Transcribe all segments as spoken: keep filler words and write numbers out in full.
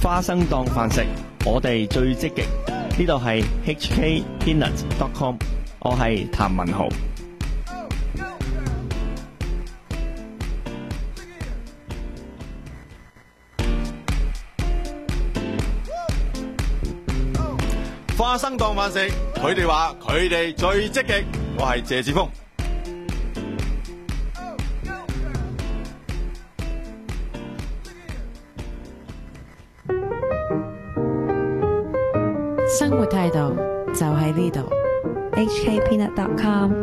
花生當飯食，我哋最積極。呢度係 H K Peanut dot com， 我係譚文豪。 花生當飯食，佢哋話佢哋最積極，我係謝志峰。 生活態度就喺呢度 ，H K Peanut dot com。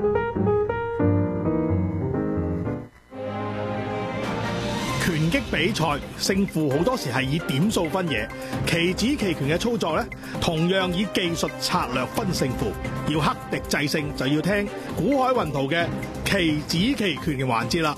拳擊比賽勝負好多時係以點數分野，棋子棋拳嘅操作呢，同樣以技術策略分勝負。要克敵制勝，就要聽古海雲圖嘅棋子棋拳嘅環節啦。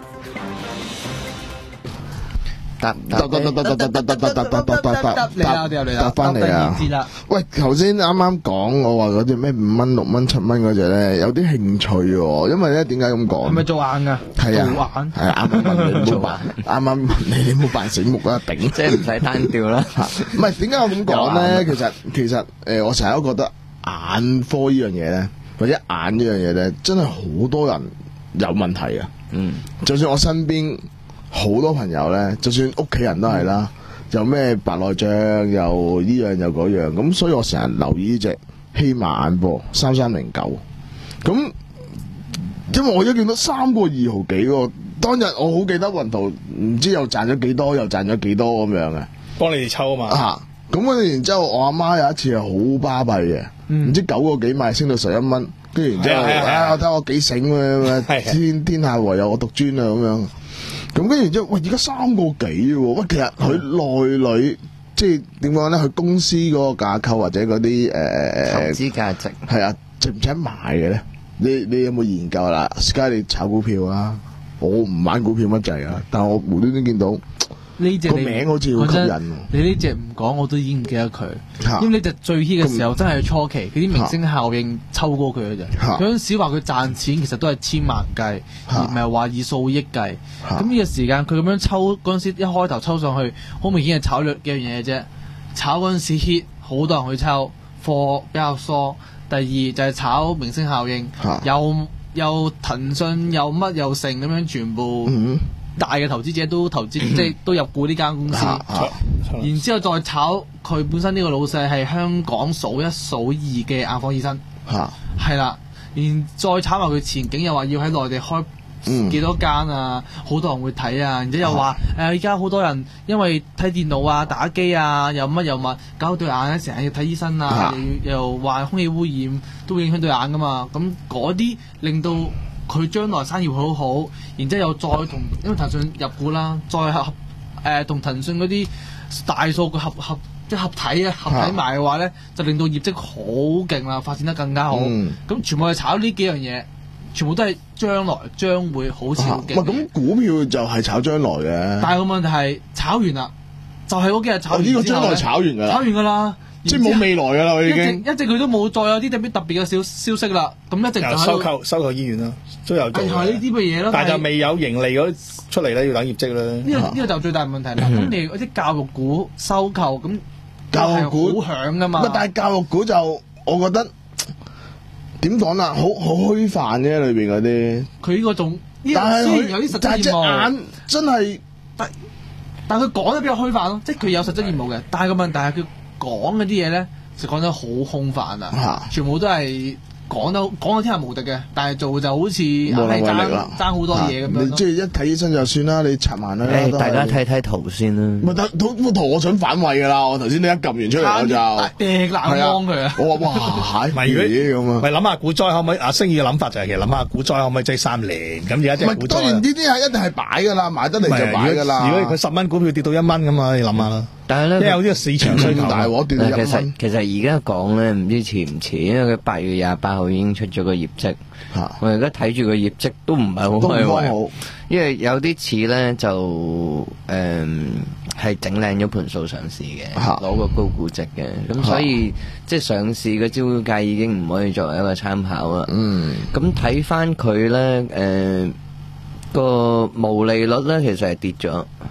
得得得得得得得得得得得得得得， 你啦，你啦，你啦， 翻嚟啊！喂，頭先啱啱講我話嗰啲咩五蚊、六蚊、七蚊嗰隻咧，有啲興趣喎。因為咧點解咁講？ 係咪做硬噶？ 係啊， 做硬係啊，啱啱問你唔好扮，啱啱問你你唔好扮醒目啊！頂， 即係唔使單調啦。 唔係點解我咁講咧？其實其實誒，我成日都覺得眼科呢樣嘢咧，或者眼呢樣嘢咧，真係好多人有問題啊。嗯，就算我身邊。好多朋友咧，就算屋企人都係啦，又咩白內障，又依樣又嗰樣，咁所以我成日留意呢隻希瑪眼波三三零九，咁因為我而家見到三個二毫幾喎，當日我好記得雲圖唔知又賺咗幾多，又賺咗幾多咁樣嘅， 幫你哋抽啊嘛。 啊，咁跟住然之後，我阿媽有一次係好巴閉嘅，唔、嗯、知九個幾買升到十一蚊，跟住然之後，啊，我睇我幾醒嘅，天天下唯有我獨尊啊咁樣。咁跟住之後，喂，而家三個幾喎？喂，其實佢內裏即係點講咧？佢公司嗰個架構或者嗰啲誒投資價值係啊，值唔值得買嘅咧？你你有冇研究啦 ？Sky 你炒股票啊？我唔玩股票乜滯啊，但係我無端端見到呢隻個名好似好吸引。 你呢隻唔講我都已經唔記得佢，因為呢隻最 hit 嘅時候真係初期，佢啲明星效應抽高佢嘅啫。嗰陣時話佢賺錢其實都係千萬計，而唔係話以數億計。咁呢個時間佢咁樣抽嗰陣時，一開頭抽上去，好明顯係炒略幾樣嘢啫。炒嗰陣時 hit，好多人去抽，貨比較疏。第二就係炒明星效應，又又騰訊又乜又成咁樣，全部。嗯大嘅投資者都投資，即係都入股呢間公司，然之後再炒佢本身呢個老細係香港數一數二嘅眼科醫生，係啦，然再炒埋佢前景又話要喺內地開幾多間啊，好多人會睇啊，然之後又話誒而家好多人因為睇電腦啊、打機啊，又乜又乜，搞到對眼咧成日要睇醫生啊，又又話空氣污染都會影響對眼噶嘛，咁嗰啲令到。佢將來生意會好好，然之後又再同因為騰訊入股啦，再合誒同騰訊嗰啲大數據合合即係合體啊，合體埋嘅話咧，就令到業績好勁啦，發展得更加好。咁、嗯、全部係炒呢幾樣嘢，全部都係將來將會好似好勁。 咁、啊、股票就係炒將來嘅。 但係個問題係炒完啦，就係、是、嗰幾日炒完。呢、哦這個將來炒完㗎啦，炒完㗎啦。 即係冇未來㗎啦，我已經一直佢都冇再有啲特別特別嘅消消息啦。咁一直就收購收購醫院啦，都有做。係呢啲嘅嘢咯， 但係就未有盈利嗰出嚟咧，要等業績啦。呢、 這個呢、這個就最大問題啦。咁、嗯、你嗰啲教育股收購咁，教育股好響㗎嘛？ 但係教育股就我覺得點講啦，好好虛泛啫，裏邊嗰啲。 佢呢個仲， 但係佢有啲實質業務， 隻眼真係， 但但佢講得比較虛泛咯，即係佢有實質業務嘅，但係個問題係佢。講嗰啲嘢咧，就講得好空泛啊！全部都係講得講到天下無敵嘅，但係做就好似係爭爭好多嘢咁樣。 你即係一睇醫生就算啦，你插埋啦。 誒，大家睇睇圖先啦。 唔係睇圖幅圖，我想反胃㗎啦！我頭先你一撳完出嚟我就掟冷光佢啊！ 我話哇，係咪如果咁啊？咪諗下股災可唔可以？阿星宇嘅諗法就係其實諗下股災可唔可以追三年？咁而家即係股災。 當然呢啲係一定係擺㗎啦，買得嚟就擺㗎啦。 如果佢十蚊股票跌到一蚊咁啊，你諗下啦。 但係咧， 因為有呢個市場需求大鑊跌到一蚊。 其實其實而家講咧，唔知遲唔遲，因為佢八月廿八號已經出咗個業績。啊、我而家睇住個業績都唔係好開胃，因為有啲似咧就誒係整靚咗盤數上市嘅，攞、啊、個高估值嘅，咁所以、啊、即係上市嘅招股價已經唔可以作為一個參考啦。嗯，咁睇翻佢咧，誒、呃、個毛利率咧其實係跌咗。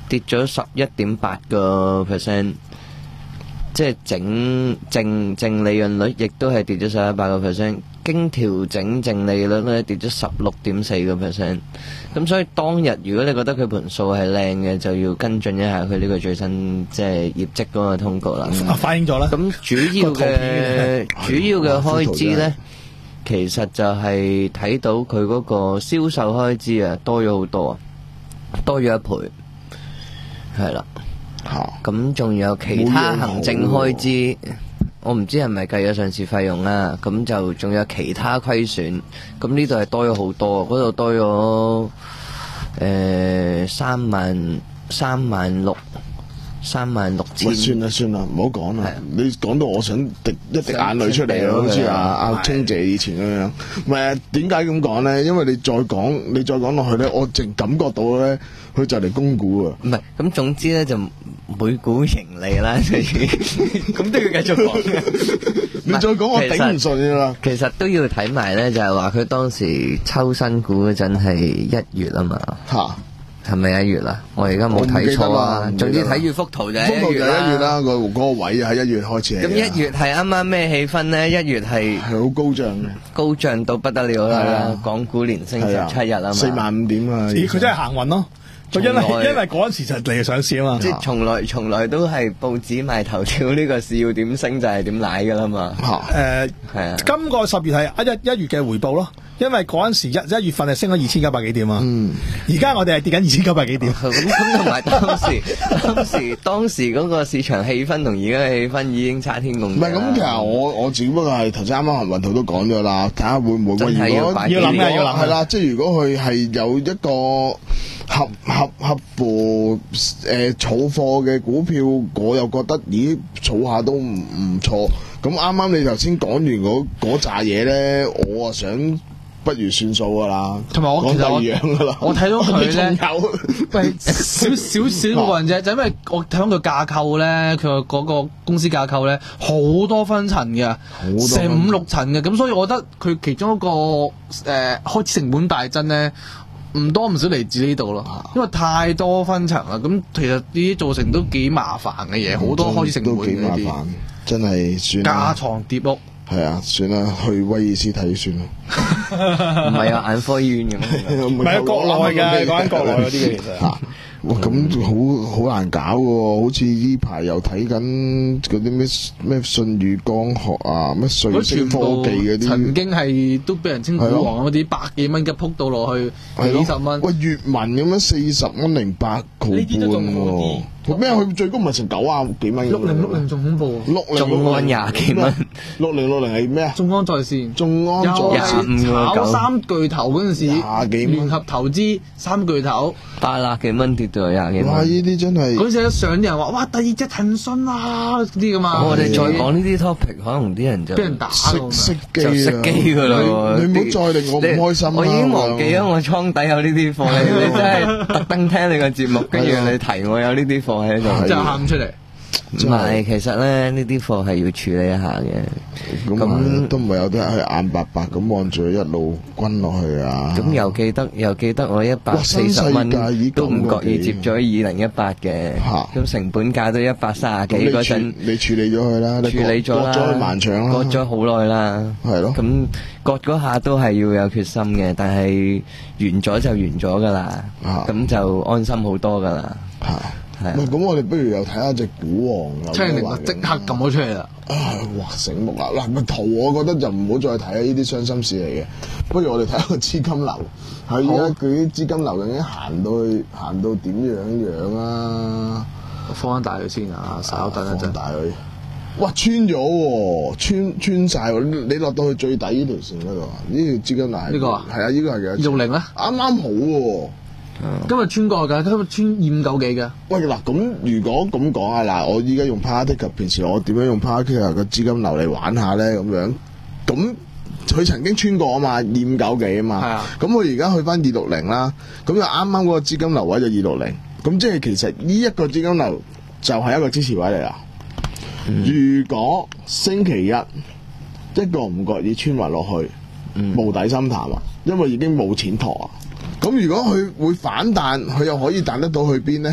跌咗十一點八個 percent， 即係整淨淨利潤率亦都係跌咗十一八個 percent， 經調整淨利率咧跌咗十六點四個 percent。咁所以當日如果你覺得佢盤數係靚嘅，就要跟進一下佢呢個最新即係業績嗰個通告啦。 啊，反映咗啦。 咁主要嘅主要嘅開支咧，其實就係睇到佢嗰個銷售開支啊多咗好多啊，多咗一倍，係啦。咁仲有其他行政開支，我唔知係咪計咗上市費用啦。咁就仲有其他虧損，咁呢度係多咗好多，嗰度多咗誒三萬三萬六三萬六千。 算啦算啦，唔好講啦。你講到我想滴一滴眼淚出嚟，好似阿阿清姐以前咁樣。唔係點解咁講咧？因為你再講你再講落去咧，我淨感覺到咧，佢就嚟供股啊。 唔係咁，總之咧就每股盈利啦，咁都要繼續講嘅。 你再講我頂唔順啦。 其實都要睇埋咧，就係話佢當時抽新股嗰陣係一月啊嘛。嚇！係咪一月啦？我而家冇睇錯啊！總之睇住幅圖就係一月啦。 一月啦，個嗰個位喺一月開始。 咁一月係啱啱咩氣氛咧？一月係係好高漲嘅， 高漲到不得了啦！港股連升十七日啊嘛， 四萬五點啊！ 佢真係行運咯。因為因為嗰陣時就嚟上市啊嘛， 即係從來從來都係報紙賣頭條，呢個市要點升就係點奶噶啦嘛。 誒係啊，今個十月係一一一月嘅回報咯。因為嗰陣時一一月份係升咗二千九百幾點啊，而家我哋係跌緊二千九百幾點。 咁咁同埋當時當時當時嗰個市場氣氛同而家嘅氣氛已經差天共地。 唔係咁，其實我我只不過係頭先啱啱行運圖都講咗啦，睇下會唔會真係要擺要諗嘅要諗係啦，即係如果佢係有一個合合合乎誒儲貨嘅股票，我又覺得咦儲下都唔唔錯。咁啱啱你頭先講完嗰嗰扎嘢咧，我啊想。不如算數噶啦， 同埋我其實我我睇到佢咧，喂少少少個人啫，就因為我睇到佢架構咧，佢嗰個公司架構咧好多分層嘅，成五六層嘅，咁所以我覺得佢其中一個誒、呃、開始成本大增咧，唔多唔少嚟自呢度咯，因為太多分層啦，咁其實呢啲造成都幾麻煩嘅嘢，好、嗯、多開始成本都幾麻煩，真係算架床疊屋。 係啊，算啦，去威爾斯睇算啦。 唔係啊，眼科醫院咁。 唔係啊，國內嘅講緊國內嗰啲嘅其實。嚇！ 哇，咁好好難搞嘅喎，好似呢排又睇緊嗰啲咩咩舜宇光學啊，咩瑞聲科技嗰啲。 曾經係都俾人稱股王嗰啲，百幾蚊嘅撲到落去幾十蚊。 喂，粵文咁樣四十蚊零八毫半喎。咩？佢最高唔係成九啊幾蚊？ 六零六零仲恐怖啊！ 六零眾安廿幾蚊， 六零六零係咩啊？ 眾安在線， 眾安在線炒三巨頭嗰陣時， 廿幾蚊聯合投資三巨頭， 八廿幾蚊跌到廿幾蚊。 哇！呢啲真係嗰陣時一上啲人話：哇！第二隻騰訊啊嗰啲噶嘛。 我哋再講呢啲 topic，可能啲人就俾人打熄熄機就熄機噶啦。 你唔好再令我唔開心啦！ 我已經忘記咗我倉底有呢啲貨，你你真係特登聽你個節目，跟住你提我有呢啲貨喺度。 就喊出嚟， 唔係，其實咧呢啲貨係要處理一下嘅。 咁都唔係有啲係眼白白咁望住佢一路均落去啊！ 咁又記得又記得我一百四十蚊都唔覺意接咗二零一八嘅，咁成本價都一百三十幾嗰陣， 你處理咗佢啦， 處理咗啦， 割咗盲腸啦， 割咗好耐啦，係咯。咁割嗰下都係要有決心嘅，但係完咗就完咗噶啦，咁就安心好多噶啦。 係咁我哋不如又睇下隻股王七零零即刻撳咗出嚟啦！ 哇，醒目啦！嗱，個圖我覺得就唔好再睇呢啲傷心事嚟嘅，不如我哋睇下個資金流。係而家佢啲資金流已經行到去行到點樣樣啊？ 放翻大佢先啊！稍等一陣。 放大佢。哇！穿咗喎，穿穿曬喎！你落到去最底呢條線嗰度，呢條資金流係呢個啊？ 係啊，呢個係幾多？ 二六零咧？ 啱啱好喎。 今日穿過㗎，今日穿二五九幾㗎。 喂，嗱，咁如果咁講啊，嗱，我依家用 Parker，平時我點樣用 Parker 個資金流嚟玩下咧？咁樣，咁佢曾經穿過啊嘛，二五九幾啊嘛。係啊。咁佢而家去翻二六零啦，咁就啱啱嗰個資金流位就二六零，咁即係其實呢一個資金流就係一個支持位嚟啦。嗯、如果星期一一個唔覺意穿滑落去，嗯、無底深潭啊，因為已經冇錢托啊。咁如果佢會反彈，佢又可以彈得到去邊呢？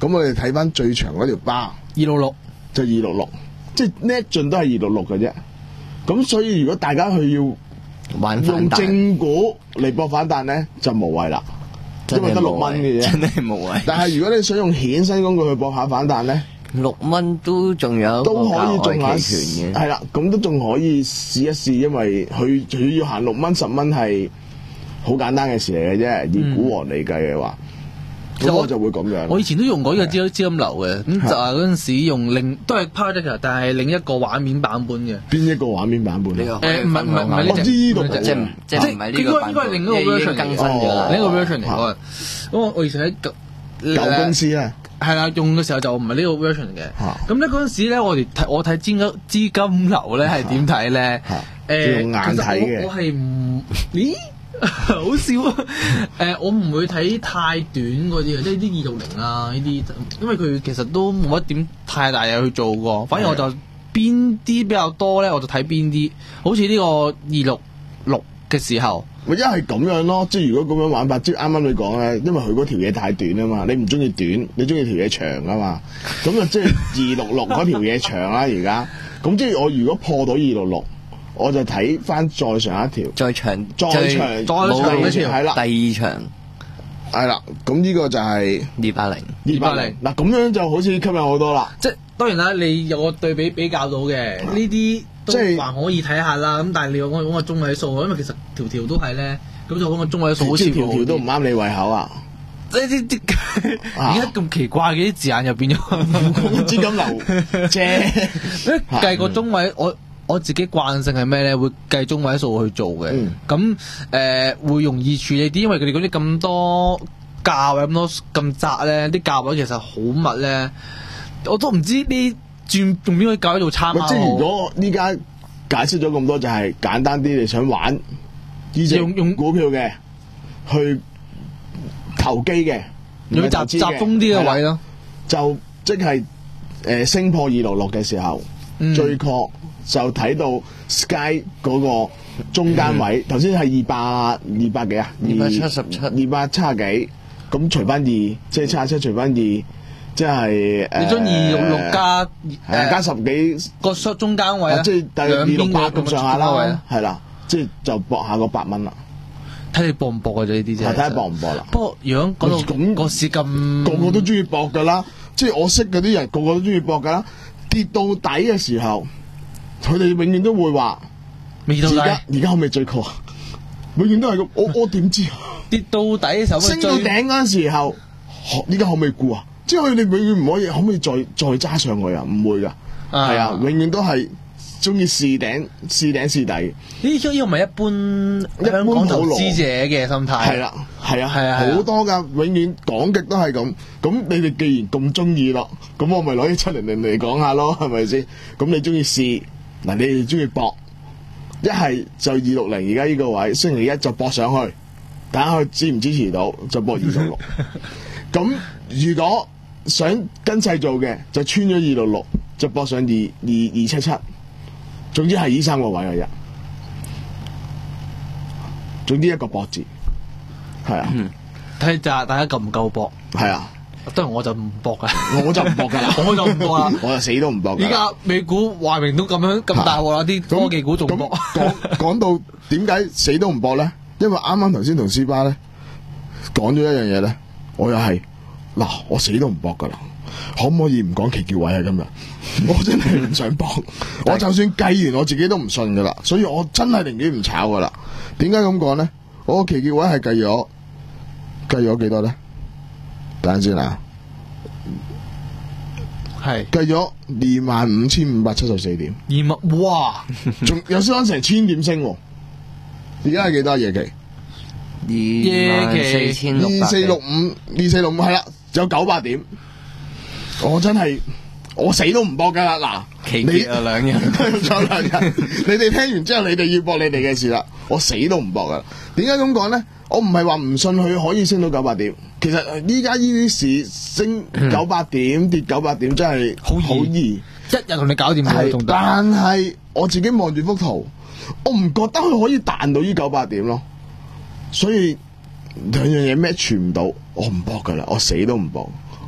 咁我哋睇翻最長嗰條巴二六六就二六六，即係呢一進都係二六六嘅啫。咁所以如果大家去要玩用正股嚟搏反彈咧，就無謂啦，因為得六蚊嘅啫， 真係無謂。 但係如果你想用衍生工具去搏下反彈咧， 六蚊都仲有都可以中下期權嘅， 係啦，咁都仲可以試一試，因為佢佢要行六蚊十蚊係好簡單嘅事嚟嘅啫，以股王嚟計嘅話。咁我就會咁樣。 我以前都用過呢個資資金流嘅，咁就係嗰陣時用另都係 Power， 但係另一個畫面版本嘅。 邊一個畫面版本？ 誒唔係唔係唔係呢隻， 呢度即係即係唔係呢個版本， 應該係另一個 version 更新咗啦， 另一個 version 嚟嘅。咁我我以前喺舊公司咧， 係啦，用嘅時候就唔係呢個 version 嘅。咁咧嗰陣時咧，我哋睇我睇資金資金流咧係點睇咧？誒， 用眼睇嘅。 我係唔咦？好笑啊！誒、呃，我唔會睇太短嗰啲嘅，即係啲二六零啊呢啲，因為佢其實都冇乜點太大嘢去做過。反而我就邊啲比較多咧，我就睇邊啲。好似呢個二六六嘅時候， 咪一係咁樣咯。即係如果咁樣玩法，即係啱啱你講咧，因為佢嗰條嘢太短啊嘛，你唔中意短，你中意條嘢長啊嘛。咁就即係二六六嗰條嘢長啦。而家咁即係我如果破到二六六。我就睇翻再上一條， 再長， 再長，再長一條，係啦， 第二場， 係啦，咁呢個就係二八零， 二八零，嗱咁樣就好似吸引好多啦。 即係當然啦，你有個對比比較到嘅，呢啲即係還可以睇下啦。咁但係你要講講個中位數，因為其實條條都係咧，咁就講個中位數好似條條都唔啱你胃口啊！ 即係啲啲而家咁奇怪嘅啲字眼又變咗資金流啫， 計個中位我。我自己慣性係咩咧？會計中位數去做嘅，咁誒、嗯呃、會容易處理啲，因為佢哋嗰啲咁多價位咁多咁窄咧，啲價位其實好密咧，我都唔知呢轉用邊個價位做參考。 即係如果呢家解釋咗咁多，就係、是、簡單啲，你想玩呢隻用股票嘅，去投機嘅， 用集集中啲嘅位咯， 就即係誒、呃、升破二六六嘅時候，嗯、最確。就睇到 Sky 嗰個中間位，頭先係二百二百幾啊， 二百七十七， 二百七十幾，咁除翻二，即係七十七除翻二，即係誒。你將二六六加誒加十幾個中間位， 即係大約二六八咁上下啦，係啦，即係就搏下個八蚊啦。 睇你搏唔搏嘅啫，呢啲啫。 睇下搏唔搏啦。 不過如果講到咁個市咁， 個個都中意搏噶啦，即係我識嗰啲人，個個都中意搏噶啦。跌到底嘅時候。佢哋永遠都會話，而家而家可唔可以追高啊？永遠都係咁，我我點知啊？ 跌到底嘅時候， 升到頂嗰陣時候，而家可唔可以沽啊？即係佢哋永遠唔可以，可唔可以再再揸上去啊？唔會噶，係啊，永遠都係中意試頂、試頂、試底。呢呢個咪一般香港投資者嘅心態。 係啦，係啊，係啊，好多噶，永遠講極都係咁。咁你哋既然咁中意咯，咁我咪攞啲七零零嚟講下咯，係咪先？咁你中意試？嗱，你哋中意搏，一係就二六零，而家呢個位星期一就搏上去，睇下佢支唔支持到，就搏二六六。咁如果想跟勢做嘅，就穿咗二六六，就搏上二二二七七。總之係呢三個位嘅啫。總之一個搏字，係啊。 睇下大家夠唔夠搏？ 係啊。 當然我就唔搏噶， 我就唔搏噶啦， 我就唔搏啦， 我就死都唔搏。而家美股話明都咁樣咁大鑊啦，啲科技股仲搏。 講講到點解死都唔搏咧？因為啱啱頭先同斯巴咧講咗一樣嘢咧，我又係嗱，我死都唔搏噶啦。可唔可以唔講期叫位啊？今日我真係唔想搏，我就算計完我自己都唔信噶啦，所以我真係寧願唔炒噶啦。點解咁講咧？我個期叫位係計咗計咗幾多咧？等陣先啦， 係計咗二萬五千五百七十四點， 二萬哇， 仲有相當成千點升，而家係幾多夜期？ 二萬四千六百， 二四六五，二四六五係啦，有九百點，我真係我死都唔搏噶啦！嗱， 期結啊兩日， 咗兩日，你哋聽完之後，你哋要搏你哋嘅事啦，我死都唔搏噶。點解咁講咧？我唔係話唔信佢可以升到九百點，其實依家呢啲市升九百點、嗯、跌九百點真係好易，易，一日同你搞掂佢。 但係我自己望住幅圖，我唔覺得佢可以彈到呢九百點咯。所以兩樣嘢 match 唔到，我唔搏噶啦，我死都唔搏。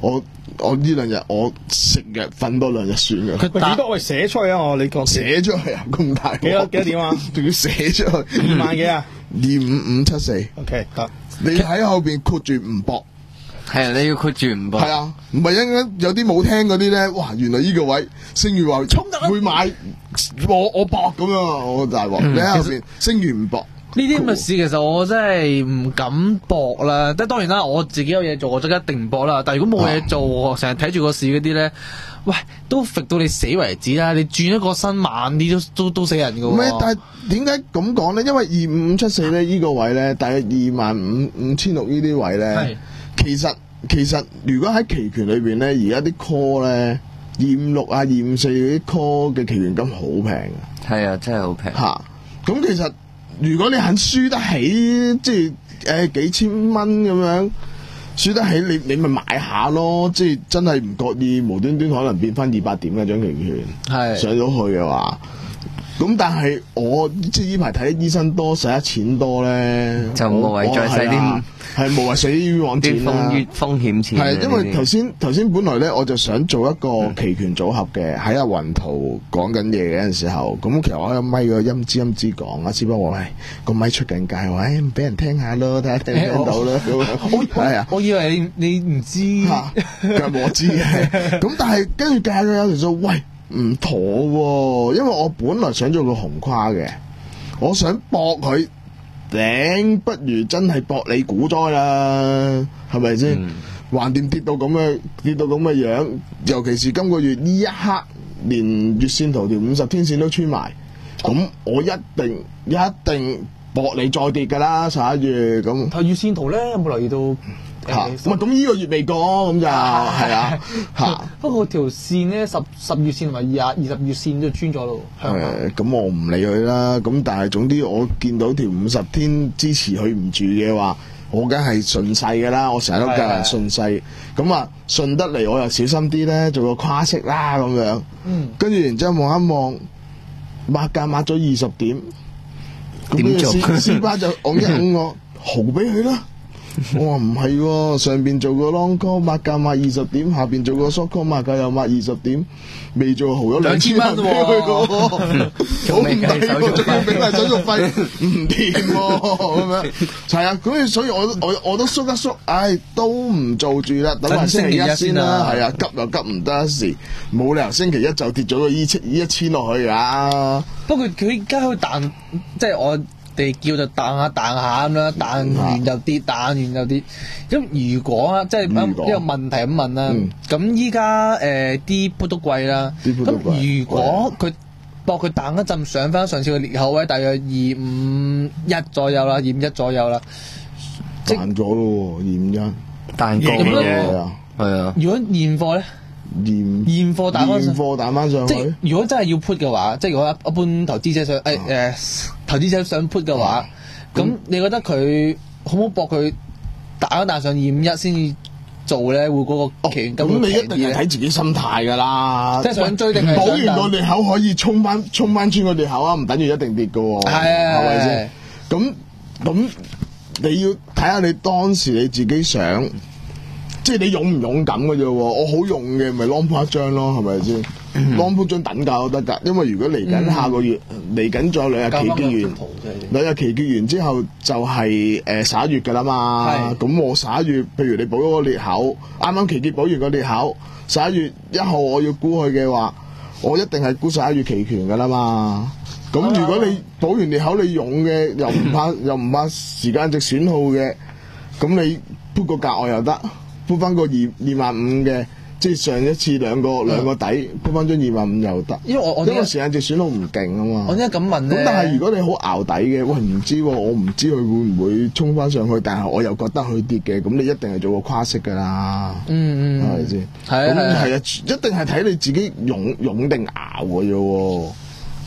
我我呢兩日我食藥瞓多兩日算嘅。 佢幾多？我寫出去啊！我你講寫出去啊！咁大幾多幾多點啊？ 仲要寫出去二萬幾啊？ 二五五七四。 OK 得。 你喺後邊括住唔搏。 係啊，你要括住唔搏。 係啊，唔係因為有啲冇聽嗰啲咧，哇！原來呢個位星宇話會買，我我搏咁樣，我大鑊。你喺後邊星宇唔搏。 呢啲咁嘅事其實我真係唔敢搏啦，即係當然啦，我自己有嘢做，我就一定唔搏啦。但係如果冇嘢做，我成日睇住個市嗰啲咧，喂，都揈到你死為止啦！你轉一個身慢啲都都都死人㗎喎。 唔係，但係點解咁講咧？因為二五五七四咧呢個位咧，大約二萬五五千六呢啲位咧，其實其實如果喺期權裏邊咧，而家啲 call 咧二五六啊、二五四嗰啲 call 嘅期權金好平嘅。 係啊，真係好平。 嚇，咁其實。如果你肯輸得起，即係誒、呃、幾千蚊咁樣輸得起，你你咪買下咯。即係真係唔覺意無端端可能變翻二百點嘅張期權，係上咗去嘅話，咁但係我即係呢排睇醫生多，使得錢多咧，就無謂再使啲係無謂使啲冤枉錢啦。 啲風險錢係因為頭先頭先本來咧我就想做一個期權組合嘅，喺阿雲圖講緊嘢嘅陣時候，咁其實我喺咪個陰知陰知講，阿師傅話喂個咪出緊街，話誒俾人聽下咯，睇下聽唔聽到啦。係啊， 我以為你你唔知， 咁我知嘅。咁但係跟住計咗有條數，喂唔妥喎，因為我本來想做個紅跨嘅，我想搏佢。頂不如真係搏你股災啦，係咪先？橫掂、嗯、跌到咁嘅跌到咁嘅樣，尤其是今個月呢一刻，連月線圖條五十天線都穿埋，咁我一定一定搏你再跌噶啦，十一月咁。 睇月線圖咧，有冇留意到？ 吓，唔係咁呢個月未過，咁就係啊吓。 不過條線咧，十十月線同埋二二十月線都穿咗咯。 誒，咁我唔理佢啦。咁但係總之我見到條五十天支持佢唔住嘅話，我梗係順勢噶啦。我成日都教人順勢。咁啊順得嚟，我又小心啲咧，做個跨息啦咁樣。嗯。跟住然之後望一望，抹價抹咗二十點，點做？師班就按一按我豪俾佢啦。我話唔係喎，上邊做個 long call 抹價抹二十點，下邊做個 short call 抹價又抹二十點，未做豪咗兩千蚊喎，好唔抵喎，仲要俾埋手續費，唔掂喎咁樣。係啊，咁所以我我我都縮一縮，唉，都唔做住啦，等埋星期一先啦。係啊，急又急唔得一時，冇理由星期一就跌咗個一千一千落去㗎。 不過佢而家佢彈，即係我哋叫就彈下彈下咁啦，彈完就跌，彈完就跌。咁如果啊，即係一個問題咁問啦，咁依家誒啲 put 都貴啦，咁如果佢搏佢彈一陣上翻上次嘅裂口位，大約二五一左右啦，二五一左右啦， 彈咗咯，二五一彈高咯，係啊。如果現貨咧？ 現現貨打翻上， 現貨打翻上去。 即係如果真係要 put 嘅話，即係如果一般投資者想誒誒、呃、投資者想 put 嘅話，咁、啊、你覺得佢好唔好搏佢打一打上二五一先至做咧？會嗰個期權咁、 哦、你一定係睇自己心態㗎啦。 即係想追定係補完個裂口可以衝翻衝翻穿個裂口啊？唔等於一定跌㗎喎。係咪先？咁咁你要睇下你當時你自己想。即係你勇唔勇敢嘅啫喎，我好勇嘅咪 long put 一張咯，係咪先？long put 張等價都得㗎，因為如果嚟緊下個月嚟緊仲有兩日期結完，兩日期結完之後就係誒十一月㗎啦嘛。咁我十一月，譬如你補咗個裂口，啱啱期結補完個裂口，十一月一號我要沽佢嘅話，我一定係沽十一月期權㗎啦嘛。咁如果你補完裂口你勇嘅，又唔怕又唔怕時間值損耗嘅，咁你 put 個格外又得。鋪翻個二二萬五嘅，即係上一次兩個兩個底，鋪翻張二萬五又得。因為我我因為時間值選到唔勁啊嘛。我點解咁問咧？咁但係如果你好熬底嘅，喂唔知喎，我唔知佢會唔會衝翻上去，但係我又覺得佢跌嘅，咁你一定係做個跨息㗎啦。嗯嗯，係咪先？係啊係啊，一定係睇你自己勇勇定熬嘅啫喎。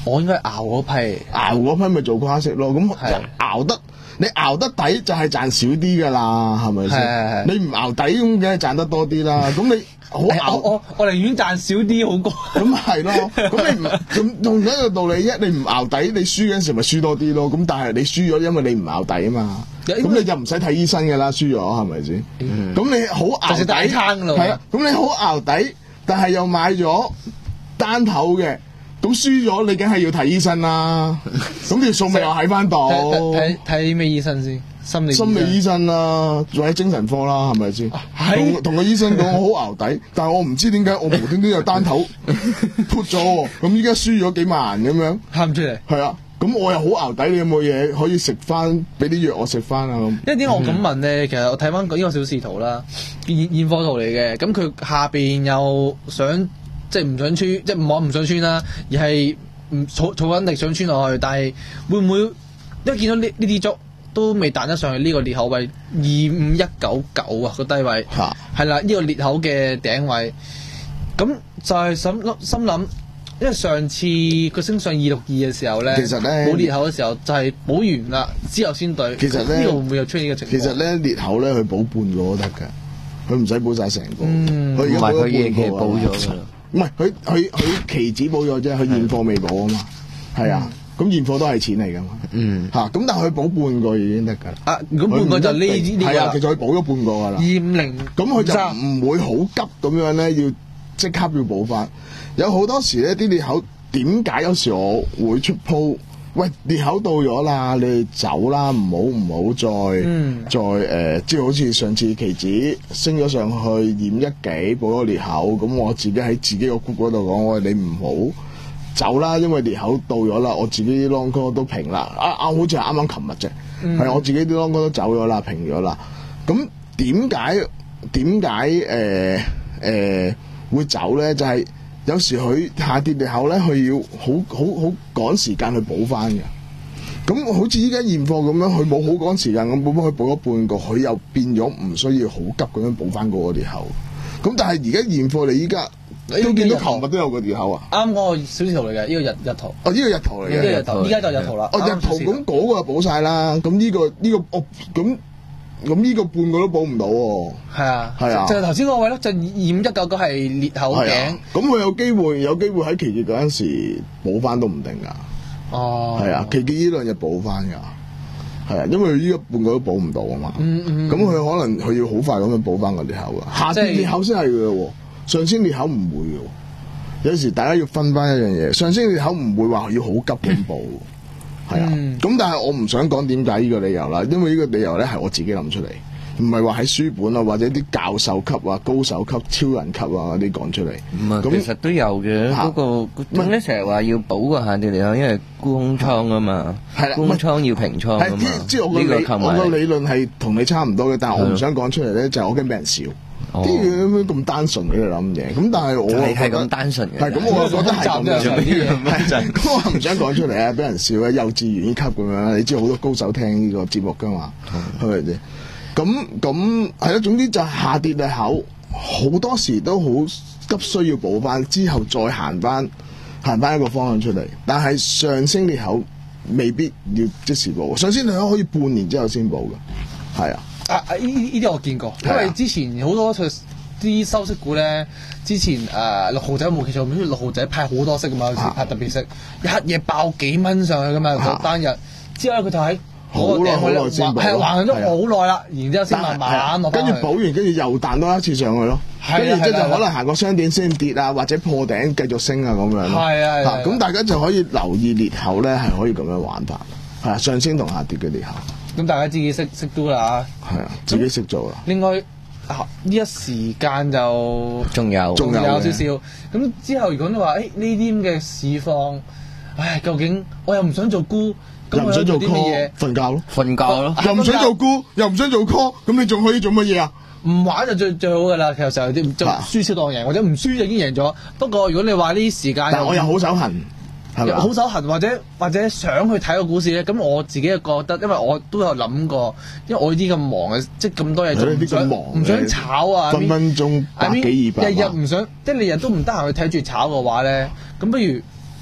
我應該熬嗰批， 熬嗰批咪做跨式咯。咁熬得你熬得底就係賺少啲噶啦，係咪先？你唔熬底咁梗係賺得多啲啦。咁你好熬， 我我我寧願賺少啲好過。 咁係咯，咁你唔咁同一個道理啫。你唔熬底，你輸嗰陣時咪輸多啲咯。咁但係你輸咗，因為你唔熬底啊嘛。咁你就唔使睇醫生噶啦，輸咗係咪先？咁、嗯、你好熬底，係啊。咁你好熬底，但係又買咗單頭嘅。咁輸咗，你梗係要睇醫生啦。咁條數咪又喺翻度。 睇睇咩醫生先？心理心理醫生啦，或者精神科啦，係咪先？同同個醫生講我好熬底，但係我唔知點解我無端端有單頭潑咗，咁依家輸咗幾萬咁樣， 喊出嚟。 係啊，咁我又好熬底，你有冇嘢可以食翻？俾啲藥我食翻啊咁。 因為點解我咁問咧？其實我睇翻呢個小視圖啦，現現貨圖嚟嘅。咁佢下邊又想。即係唔想穿，即係唔好唔想穿啦，而係唔儲儲緊力想穿落去，但係會唔會因為見到呢呢啲竹都未彈得上去呢個裂口位二五一九九啊個低位，係啦呢個裂口嘅頂位，咁就係心諗心諗，因為上次佢升上二六二嘅時候咧， 其實咧冇裂口嘅時候就係補完啦之後先對， 其實咧呢個會唔會有出現呢個情況？ 其實咧裂口咧佢補半個都得㗎，佢唔使補晒成個，佢而家佢夜期補咗㗎啦。 唔係佢佢佢期指補咗啫，佢現貨未補啊嘛，係啊，咁現貨都係錢嚟噶嘛，嗯嚇，咁但係佢補半個已經得㗎啦。 啊，咁半個就呢呢係啊，其實佢補咗半個㗎啦。二五零， 咁佢就唔會好急咁樣咧，要即刻要補翻。有好多時咧啲裂口點解有時我會出鋪？喂，裂口到咗啦，你哋走啦，唔好唔好再、嗯、再誒、呃，即係好似上次期指升咗上去二五一幾補咗裂口，咁我自己喺自己個 group 嗰度講，喂，你唔好走啦，因為裂口到咗啦，我自己啲 long call 都平啦，啊啊，好似係啱啱琴日啫，係、嗯、我自己啲 long call 都走咗啦，平咗啦，咁點解點解誒誒會走咧？就係、是。有時佢下跌裂口咧，佢要好好好趕時間去補翻嘅。咁好似依家現貨咁樣，佢冇好趕時間咁補，佢補咗半個，佢又變咗唔需要好急咁樣補翻嗰個裂口。咁但係而家現貨你依家都見到琴日都有個裂口啊！ 啱嗰個小時圖嚟嘅，呢、這個日日圖。 哦，呢、這個日圖嚟嘅。呢個日圖， 依家就日圖啦。 哦，日圖咁嗰個就補晒啦。咁呢、這個呢、這個哦咁。咁呢個半個都補唔到喎。係啊，係啊，就係頭先嗰個位咯，就二五一九九係裂口頸。咁佢、啊、有機會，有機會喺期結嗰陣時補翻都唔定㗎。哦，係啊，期結呢兩日補翻㗎。係啊，因為呢個半個都補唔到啊嘛。嗯嗯。咁佢可能佢要好快咁樣補翻個裂口㗎。下跌裂口先係㗎喎，上升裂口唔會㗎喎。有時大家要分翻一樣嘢，上升裂口唔會話要好急咁補。係啊，咁、嗯、但係我唔想講點解呢個理由啦，因為呢個理由咧係我自己諗出嚟，唔係話喺書本啊或者啲教授級啊、高手級、超人級啊嗰啲講出嚟。唔係，其實都有嘅。嗰、那個點解成日話要補個下跌裂口？因為沽空倉啊嘛，係啦，沽空倉要平倉啊嘛。即係我個理，我個理論係同你差唔多嘅，但係我唔想講出嚟咧，就係我驚俾人笑。啲嘢咁單純喺度諗嘢，咁但係我係係咁單純嘅，係咁我覺得係咁樣，咁我唔想講出嚟啊，俾人笑啊，幼稚園級咁樣，你知好多高手聽呢個節目噶嘛，係咪先？咁咁係咯，總之就下跌嘅口，好多時都好急需要補翻，之後再行翻行翻一個方向出嚟，但係上升裂口未必要即時補，上升裂口可以半年之後先補嘅，係啊。啊！呢呢啲我見過，因為之前好多啲收息股咧，之前誒、呃、六號仔冇記錯，六號仔派好多息噶嘛，有時派特別息，一黑嘢爆幾蚊上去噶嘛，嗰單日之後佢就喺嗰個頂好耐先補，係橫咗好耐啦，然之後先慢慢落翻去，跟住補完，跟住又彈多一次上去咯，跟住即係就可能行個雙點先跌啊，或者破頂繼續升啊咁樣咯。係啊，咁大家就可以留意裂口咧，係可以咁樣玩法，係啊，上升同下跌嘅裂口。咁大家自己識識都啦，係啊，自己識做啦。另外啊，呢一時間就仲有仲有少少。咁之後如果你話誒呢啲咁嘅市況，唉，究竟我又唔想做沽，又唔想做 call，瞓覺咯，瞓覺咯，又唔想做沽，又唔想做 call，咁你仲可以做乜嘢啊？唔玩就最最好噶啦。其實有啲就輸少當贏，或者唔輸就已經贏咗。不過如果你話呢啲時間，但我又好手痕。好手痕或者或者想去睇個股市咧，咁我自己覺得，因為我都有諗過，因為我呢啲咁忙嘅，即係咁多嘢做，唔想唔想炒啊，分分鐘百幾二百萬，日日唔想，即係你日都唔得閒去睇住炒嘅話咧，咁不如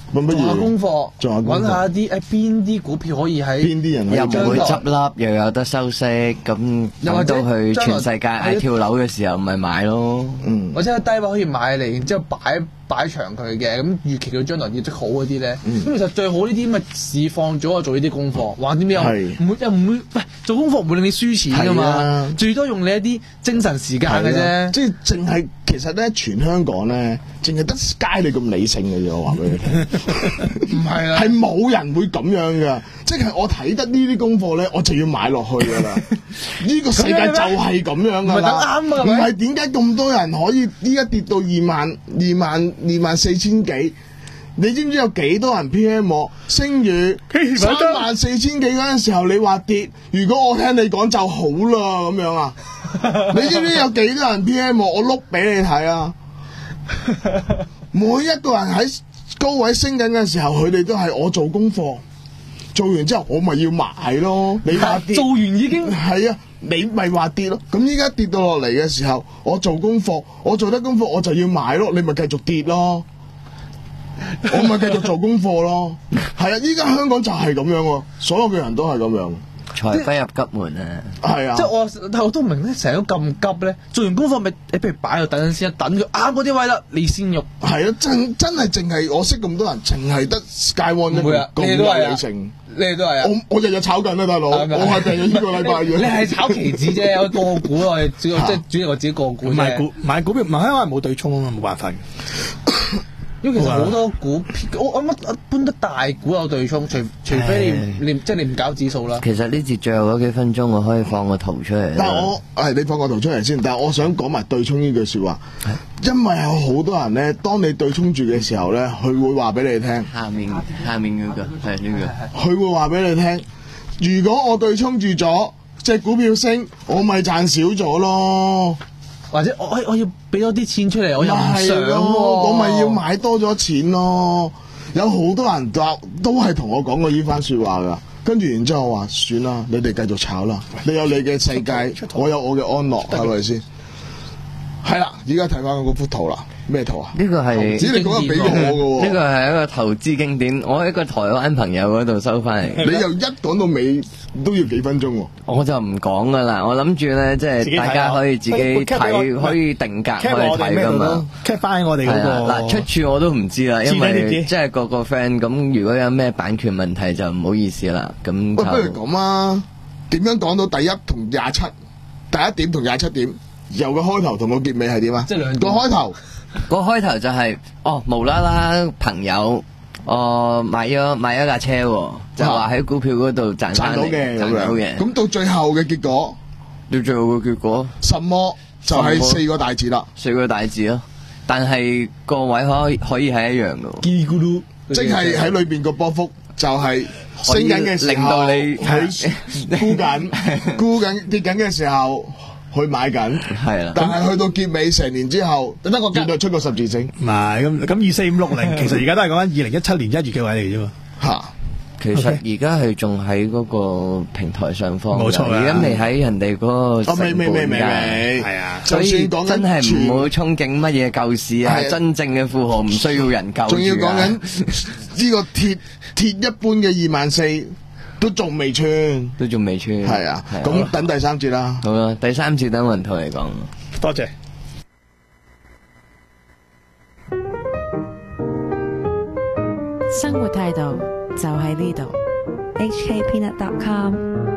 做下功課， 做下揾下啲誒邊啲股票可以喺邊啲人又唔會執笠，又有得收息，咁等到去全世界嗌跳樓嘅時候，咪買咯。 嗯，或者喺低位可以買嚟，然之後擺擺長佢嘅，咁預期佢將來業績好嗰啲咧。咁、嗯、其實最好呢啲咁嘅市況咗，做呢啲功課，話點樣唔會又唔會，喂做功課唔會令你輸錢噶嘛，啊、最多用你一啲精神時間嘅啫、啊。 即係淨係其實咧，全香港咧，淨係得街你咁理性嘅啫，我話俾你聽。唔係啊，係冇人會咁樣噶，即係我睇得呢啲功課咧，我就要買落去噶啦。呢個世界就係咁樣噶啦，唔係點解咁多人可以依家跌到二萬、二萬、二萬四千幾？你知唔知有幾多人 P M 我？星宇三萬四千幾嗰陣時候，你話跌，如果我聽你講就好啦咁樣啊？你知唔知有幾多人 P M 我？我碌俾你睇啊！每一個人喺高位升緊嘅時候，佢哋都係我做功課，做完之後我咪要買咯。你話跌， 做完已經係啊，你咪話跌咯。咁依家跌到落嚟嘅時候，我做功課，我做得功課我就要買咯。你咪繼續跌咯，我咪繼續做功課咯。係啊，依家香港就係咁樣喎，所有嘅人都係咁樣。 財不入急門啊！ 係啊， 即係我，但我都唔明咧，成日都咁急咧，做完功課咪你不如擺喺度等陣先，等佢啱嗰啲位啦，你先喐。 係啊，真真係淨係我識咁多人，淨係得 Sky One 一個咁有理性。 你哋都係啊！ 我我日日炒緊啊，大佬，我係訂咗呢個禮拜嘅。 你係炒期指啫，我個股我係主要即係主要我自己個股啫。 買股買股票，唔係因為冇對沖啊嘛，冇辦法嘅。 因為其實好多股票，我我乜一般都大股有對沖，除除非你你即係你唔搞指數啦。 其實呢節最後嗰幾分鐘，我可以放個圖出嚟。 但係我係你放個圖出嚟先，但係我想講埋對沖呢句說話，因為有好多人咧，當你對沖住嘅時候咧，佢會話俾你聽。 下面下面嗰個係呢個。 佢會話俾你聽，如果我對沖住咗隻股票升，我咪賺少咗咯。 或者我我要俾多啲錢出嚟，我又唔想喎， 我咪要買多咗錢咯。有好多人都都係同我講過呢番說話噶，跟住然之後我話算啦，你哋繼續炒啦，你有你嘅世界，我有我嘅安樂，係咪先？係啦，而家睇翻嗰幅圖啦，咩圖啊？ 呢個係只你講係俾我嘅喎。 呢個係一個投資經典，我喺一個台灣朋友嗰度收翻嚟。 你又一講到尾都要幾分鐘喎？ 我就唔講噶啦，我諗住咧，即係大家可以自己睇，可以定格可以睇噶嘛。 cap 翻我哋嗰個嗱出處我都唔知啦，因為即係個個 friend 咁，如果有咩版權問題就唔好意思啦。咁喂，不如咁啊？點樣講到第一同廿七？第一點同廿七點？由個開頭同個結尾係點啊？ 即係兩個開頭， 個開頭就係、是、哦無啦啦朋友，哦買咗買咗架車，就話喺股票嗰度賺翻嚟，賺到嘅。 咁到最後嘅結果， 到最後嘅結果， 什麼就係四個大字啦， 四個大字咯。但係個位可以可以係一樣嘅， 嘰咕嚕，即係喺裏邊個波幅就係升緊嘅時候，令到你去沽緊，沽緊跌緊嘅時候。去買緊， 係啦。 但係去到結尾成年之後，得個見到出個十字星。 唔係咁咁二四五六零，其實而家都係講緊二零一七年一月嘅位嚟啫嘛。 嚇， 其實而家係仲喺嗰個平台上方， 冇錯啦。 而家未喺人哋嗰個成本㗎， 係啊。 所以真係唔好憧憬乜嘢救市啊！真正嘅富豪唔需要人救。 仲要講緊呢個鐵鐵一般嘅二萬四。都仲未穿， 都仲未穿， 係啊，咁等第三節啦。 好啦，第三節等雲圖嚟講。 多謝。 生活態度就喺呢度。H K Peanut dot com